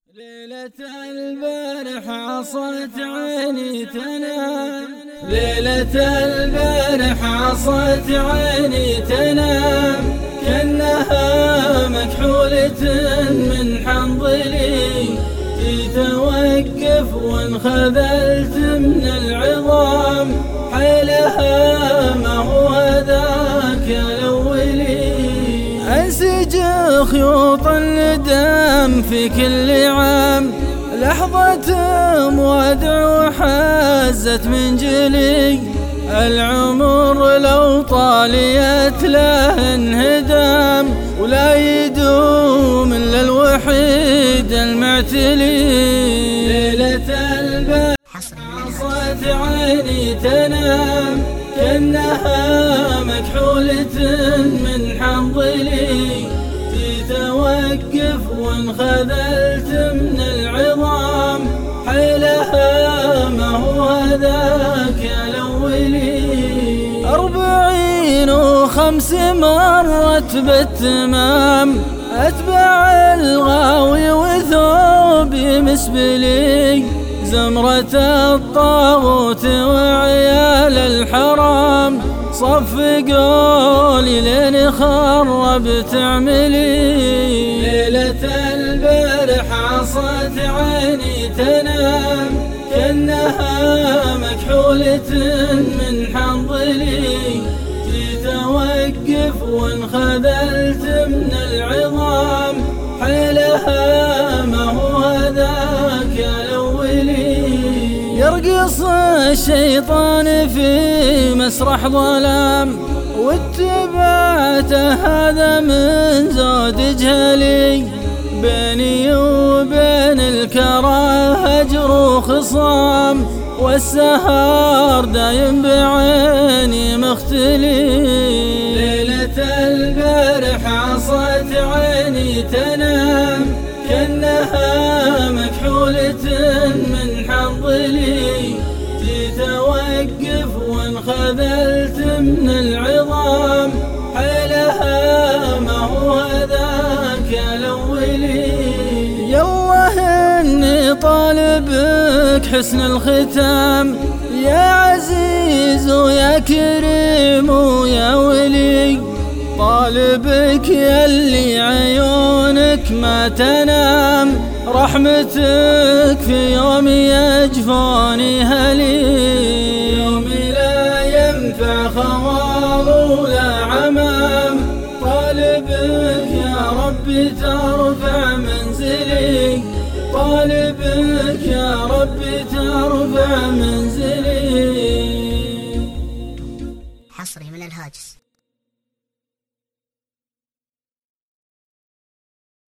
ليلة البارح عصت عيني تنام، ليلة البارح عصت عيني تنام، كأنها مكحولة من حنظلي، تتوقف وانخذلت من العظام، حيلها ما هو ذاك الأولي. أنسج خيوط الندم في كل عام، لحظة وادع حزت من جلي، العمر لو طاليت له انهدام، ولا يدوم إلا الوحيد المعتلي. ليلة البارح عصت عيني تنام، كأنها مكحولة من حنظلي، تتوقف وانخذلت من العظام، حيلها ما هو ذاك الأولي. 45 مرت بالتمام، أتبع الغاوي وثوبي مسبلي، زمرة الطاغوت وعيال الحرام، صفقوا لي لين خربت عملي. ليلة البارح عصت عيني تنام، كأنها مكحولة من حنظلي، تتوقف وانخذلت من العظام، حيلها ما هو ذاك الأولي. يرقص الشيطان في مسرح ظلام، واتبعته هذا من زود جهلي، بيني وبين الكره هجر وخصام، والسهر دايم بعيني مختلي. ليلة البارح عصت عيني تنام، كأنها مكحولة من حنظلي، تتوقف وانخذلت من العظام، حيلها ما هو ذاك الأولي. يالله إني طالبك حسن الختام، يا عزيز ويا كريم ويا ولي، طالبك يلي عيونك ما تنام، رحمتك في يوم يجفوني هلي. يوم لا ينفع خوار ولا عمام، طالبك يا ربي ترفع منزلي، طالبك يا ربي ترفع منزلي. حصري من الهاجس.